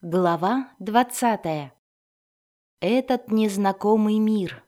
Глава 20. Этот незнакомый мир.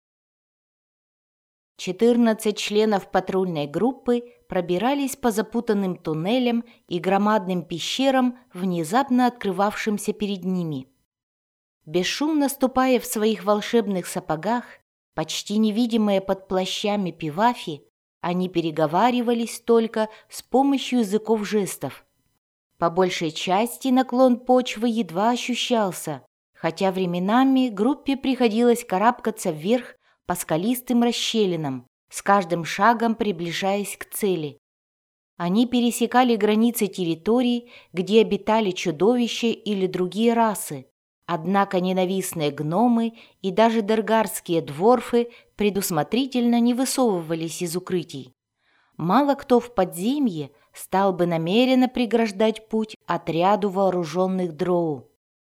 14 членов патрульной группы пробирались по запутанным туннелям и громадным пещерам, внезапно открывавшимся перед ними. Бесшумно ступая в своих волшебных сапогах, почти невидимые под плащами пивафи, они переговаривались только с помощью языков жестов. По большей части наклон почвы едва ощущался, хотя временами группе приходилось карабкаться вверх по скалистым расщелинам, с каждым шагом приближаясь к цели. Они пересекали границы территорий, где обитали чудовища или другие расы, однако ненавистные гномы и даже даргарские дворфы предусмотрительно не высовывались из укрытий. Мало кто в подземье стал бы намеренно преграждать путь отряду вооруженных дроу.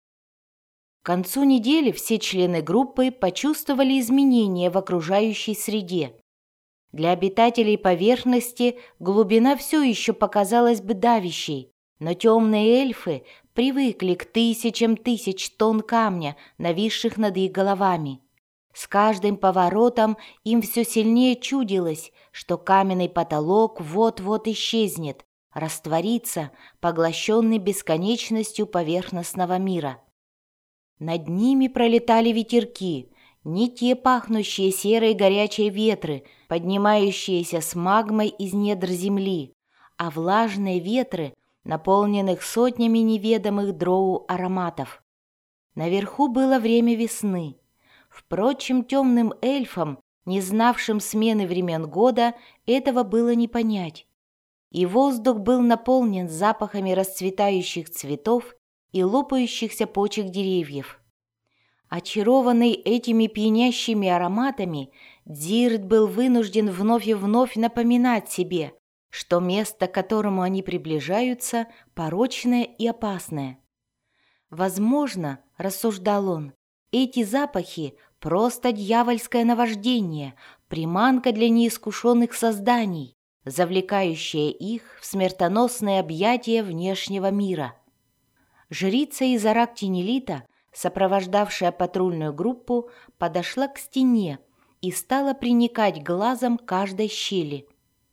К концу недели все члены группы почувствовали изменения в окружающей среде. Для обитателей поверхности глубина все еще показалась бы давящей, но темные эльфы привыкли к тысячам тысяч тонн камня, нависших над их головами. С каждым поворотом им все сильнее чудилось, что каменный потолок вот-вот исчезнет, растворится, поглощенный бесконечностью поверхностного мира. Над ними пролетали ветерки, не те пахнущие серой горячей ветры, поднимающиеся с магмой из недр земли, а влажные ветры, наполненных сотнями неведомых дроу ароматов. Наверху было время весны. Впрочем, темным эльфам, не знавшим смены времен года, этого было не понять. И воздух был наполнен запахами расцветающих цветов и лопающихся почек деревьев. Очарованный этими пьянящими ароматами, Дзирт был вынужден вновь и вновь напоминать себе, что место, к которому они приближаются, порочное и опасное. «Возможно, — рассуждал он, — эти запахи — просто дьявольское наваждение, приманка для неискушенных созданий, завлекающая их в смертоносные объятия внешнего мира». Жрица из Арактинелита, сопровождавшая патрульную группу, подошла к стене и стала приникать глазом к каждой щели.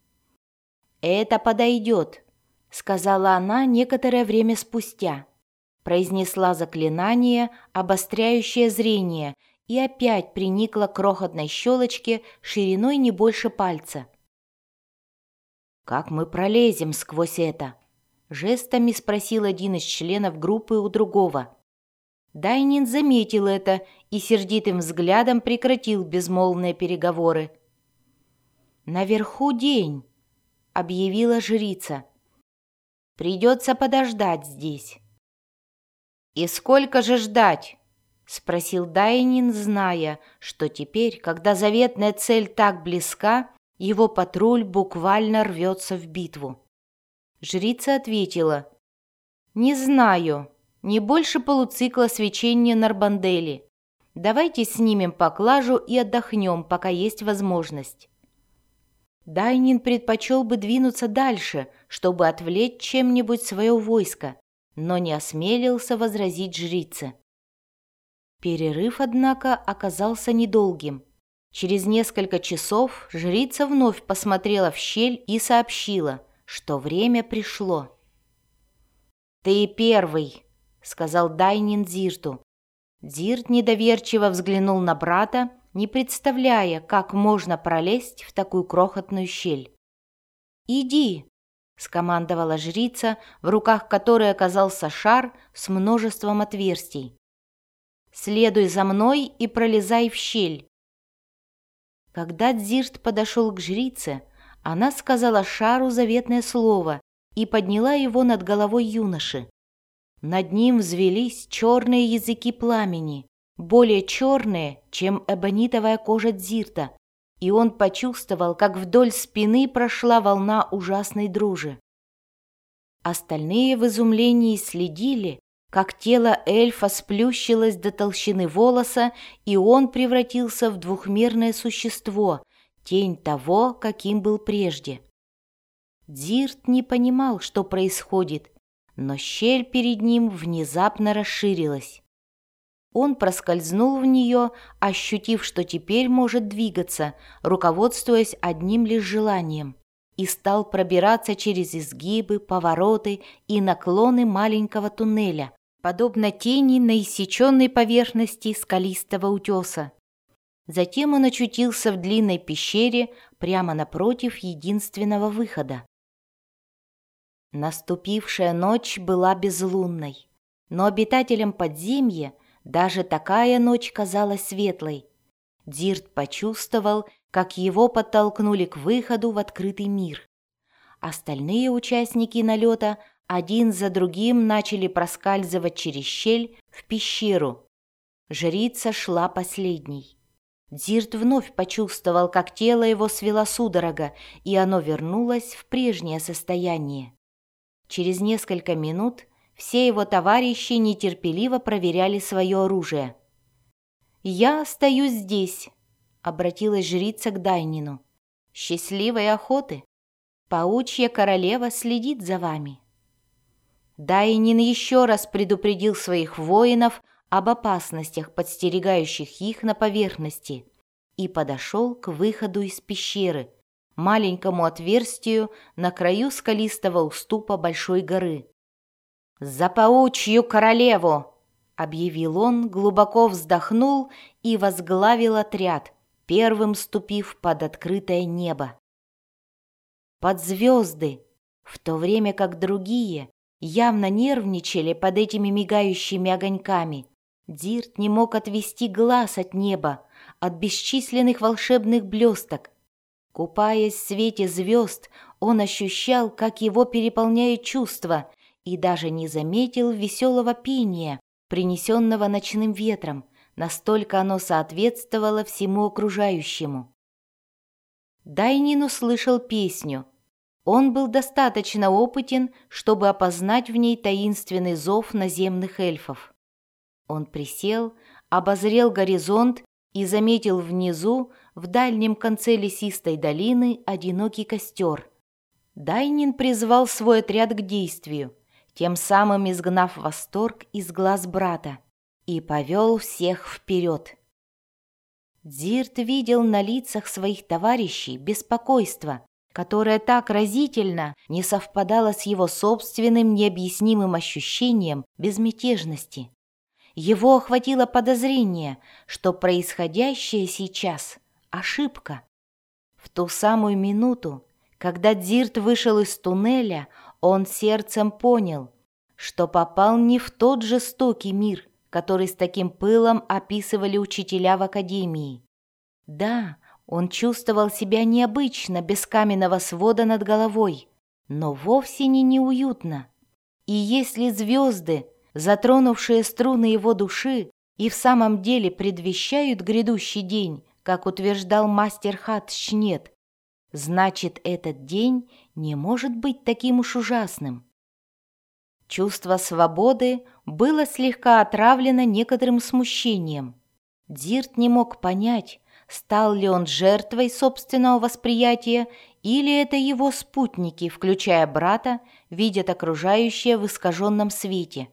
«Это подойдет», — сказала она некоторое время спустя. Произнесла заклинание, обостряющее зрение, и опять приникла к крохотной щелочке шириной не больше пальца. «Как мы пролезем сквозь это?» — жестами спросил один из членов группы у другого. Дайнин заметил это и сердитым взглядом прекратил безмолвные переговоры. «Наверху день», — объявила жрица. «Придется подождать здесь». «И сколько же ждать?» — спросил Дайнин, зная, что теперь, когда заветная цель так близка, его патруль буквально рвется в битву. Жрица ответила: «Не знаю, не больше полуцикла свечения Нарбандели. Давайте снимем поклажу и отдохнем, пока есть возможность». Дайнин предпочел бы двинуться дальше, чтобы отвлечь чем-нибудь свое войско, но не осмелился возразить жрице. Перерыв, однако, оказался недолгим. Через несколько часов жрица вновь посмотрела в щель и сообщила, что время пришло. «Ты первый», — сказал Дайнин Дзирту. Дзирт недоверчиво взглянул на брата, не представляя, как можно пролезть в такую крохотную щель. «Иди», — скомандовала жрица, в руках которой оказался шар с множеством отверстий. «Следуй за мной и пролезай в щель». Когда Дзирт подошел к жрице, она сказала шару заветное слово и подняла его над головой юноши. Над ним взвелись черные языки пламени, более черные, чем эбонитовая кожа Дзирта, и он почувствовал, как вдоль спины прошла волна ужасной дрожи. Остальные в изумлении следили, как тело эльфа сплющилось до толщины волоса, и он превратился в двухмерное существо, тень того, каким был прежде. Дзирт не понимал, что происходит, но щель перед ним внезапно расширилась. Он проскользнул в нее, ощутив, что теперь может двигаться, руководствуясь одним лишь желанием, и стал пробираться через изгибы, повороты и наклоны маленького туннеля, подобно тени на иссеченной поверхности скалистого утеса. Затем он очутился в длинной пещере прямо напротив единственного выхода. Наступившая ночь была безлунной, но обитателям подземья даже такая ночь казалась светлой. Дирт почувствовал, как его подтолкнули к выходу в открытый мир. Остальные участники налета один за другим начали проскальзывать через щель в пещеру. Жрица шла последней. Дирт вновь почувствовал, как тело его свело судорога, и оно вернулось в прежнее состояние. Через несколько минут все его товарищи нетерпеливо проверяли свое оружие. «Я остаюсь здесь», — обратилась жрица к Дайнину. «Счастливой охоты! Паучья королева следит за вами». Дайнин еще раз предупредил своих воинов об опасностях, подстерегающих их на поверхности, и подошел к выходу из пещеры, маленькому отверстию на краю скалистого уступа большой горы. «За паучью королеву!» — объявил он, глубоко вздохнул и возглавил отряд, первым ступив под открытое небо. Под звезды, в то время как другие явно нервничали под этими мигающими огоньками, Дирт не мог отвести глаз от неба, от бесчисленных волшебных блесток. Купаясь в свете звезд, он ощущал, как его переполняют чувства, и даже не заметил веселого пения, принесенного ночным ветром, настолько оно соответствовало всему окружающему. Дайнин услышал песню. Он был достаточно опытен, чтобы опознать в ней таинственный зов наземных эльфов. Он присел, обозрел горизонт и заметил внизу, в дальнем конце лесистой долины, одинокий костер. Дайнин призвал свой отряд к действию, тем самым изгнав восторг из глаз брата, и повел всех вперед. Дирт видел на лицах своих товарищей беспокойство, которое так разительно не совпадало с его собственным необъяснимым ощущением безмятежности. Его охватило подозрение, что происходящее сейчас – ошибка. В ту самую минуту, когда Дирт вышел из туннеля, он сердцем понял, что попал не в тот жестокий мир, который с таким пылом описывали учителя в академии. Да, он чувствовал себя необычно, без каменного свода над головой, но вовсе не неуютно. И если звезды, затронувшие струны его души, и в самом деле предвещают грядущий день, как утверждал мастер Хатшнет, значит, этот день не может быть таким уж ужасным. Чувство свободы было слегка отравлено некоторым смущением. Дирт не мог понять, стал ли он жертвой собственного восприятия, или это его спутники, включая брата, видят окружающее в искаженном свете.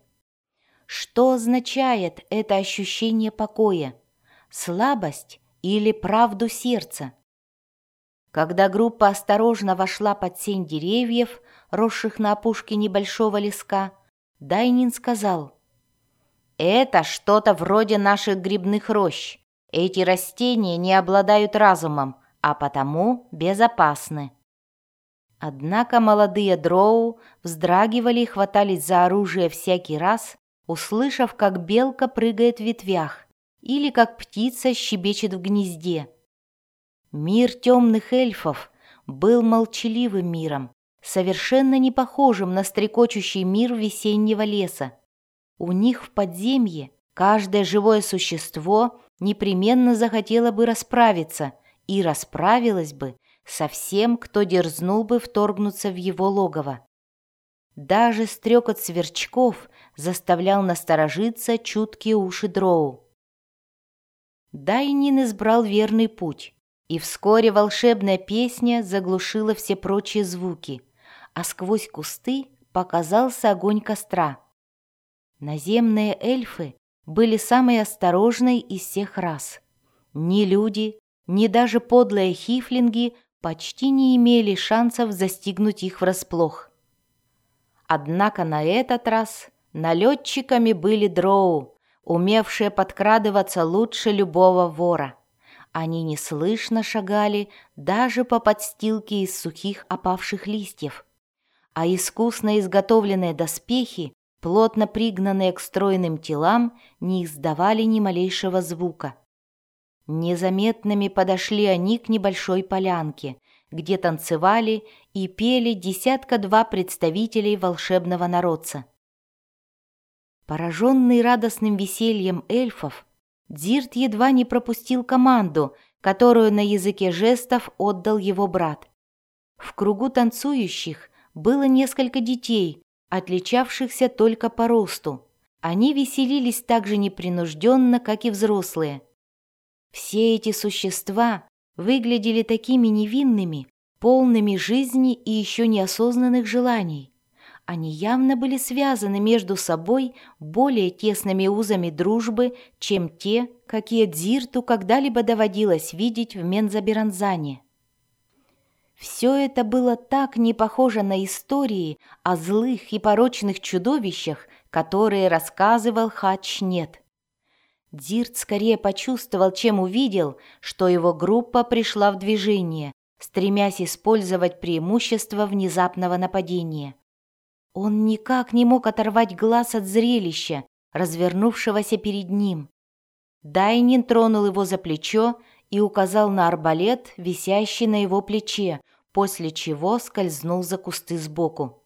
Что означает это ощущение покоя? Слабость или правду сердца? Когда группа осторожно вошла под сень деревьев, росших на опушке небольшого леска, Дайнин сказал: «Это что-то вроде наших грибных рощ. Эти растения не обладают разумом, а потому безопасны». Однако молодые дроу вздрагивали и хватались за оружие всякий раз, услышав, как белка прыгает в ветвях или как птица щебечет в гнезде. Мир темных эльфов был молчаливым миром, совершенно не похожим на стрекочущий мир весеннего леса. У них в подземье каждое живое существо непременно захотело бы расправиться и расправилось бы со всем, кто дерзнул бы вторгнуться в его логово. Даже стрекот сверчков заставлял насторожиться чуткие уши дроу. Дайнин избрал верный путь, и вскоре волшебная песня заглушила все прочие звуки, а сквозь кусты показался огонь костра. Наземные эльфы были самой осторожной из всех рас. Ни люди, ни даже подлые хифлинги почти не имели шансов застигнуть их врасплох. Однако на этот раз налетчиками были дроу, умевшие подкрадываться лучше любого вора. Они неслышно шагали даже по подстилке из сухих опавших листьев, а искусно изготовленные доспехи, плотно пригнанные к стройным телам, не издавали ни малейшего звука. Незаметными подошли они к небольшой полянке, где танцевали и пели десятка-два представителей волшебного народца. Пораженный радостным весельем эльфов, Дзирт едва не пропустил команду, которую на языке жестов отдал его брат. В кругу танцующих было несколько детей, отличавшихся только по росту. Они веселились так же непринужденно, как и взрослые. Все эти существа выглядели такими невинными, полными жизни и еще неосознанных желаний. Они явно были связаны между собой более тесными узами дружбы, чем те, какие Дзирту когда-либо доводилось видеть в Мензаберанзане. Все это было так не похоже на истории о злых и порочных чудовищах, которые рассказывал Хатчнет. Дзирт скорее почувствовал, чем увидел, что его группа пришла в движение, стремясь использовать преимущество внезапного нападения. Он никак не мог оторвать глаз от зрелища, развернувшегося перед ним. Дайнин тронул его за плечо и указал на арбалет, висящий на его плече, после чего скользнул за кусты сбоку.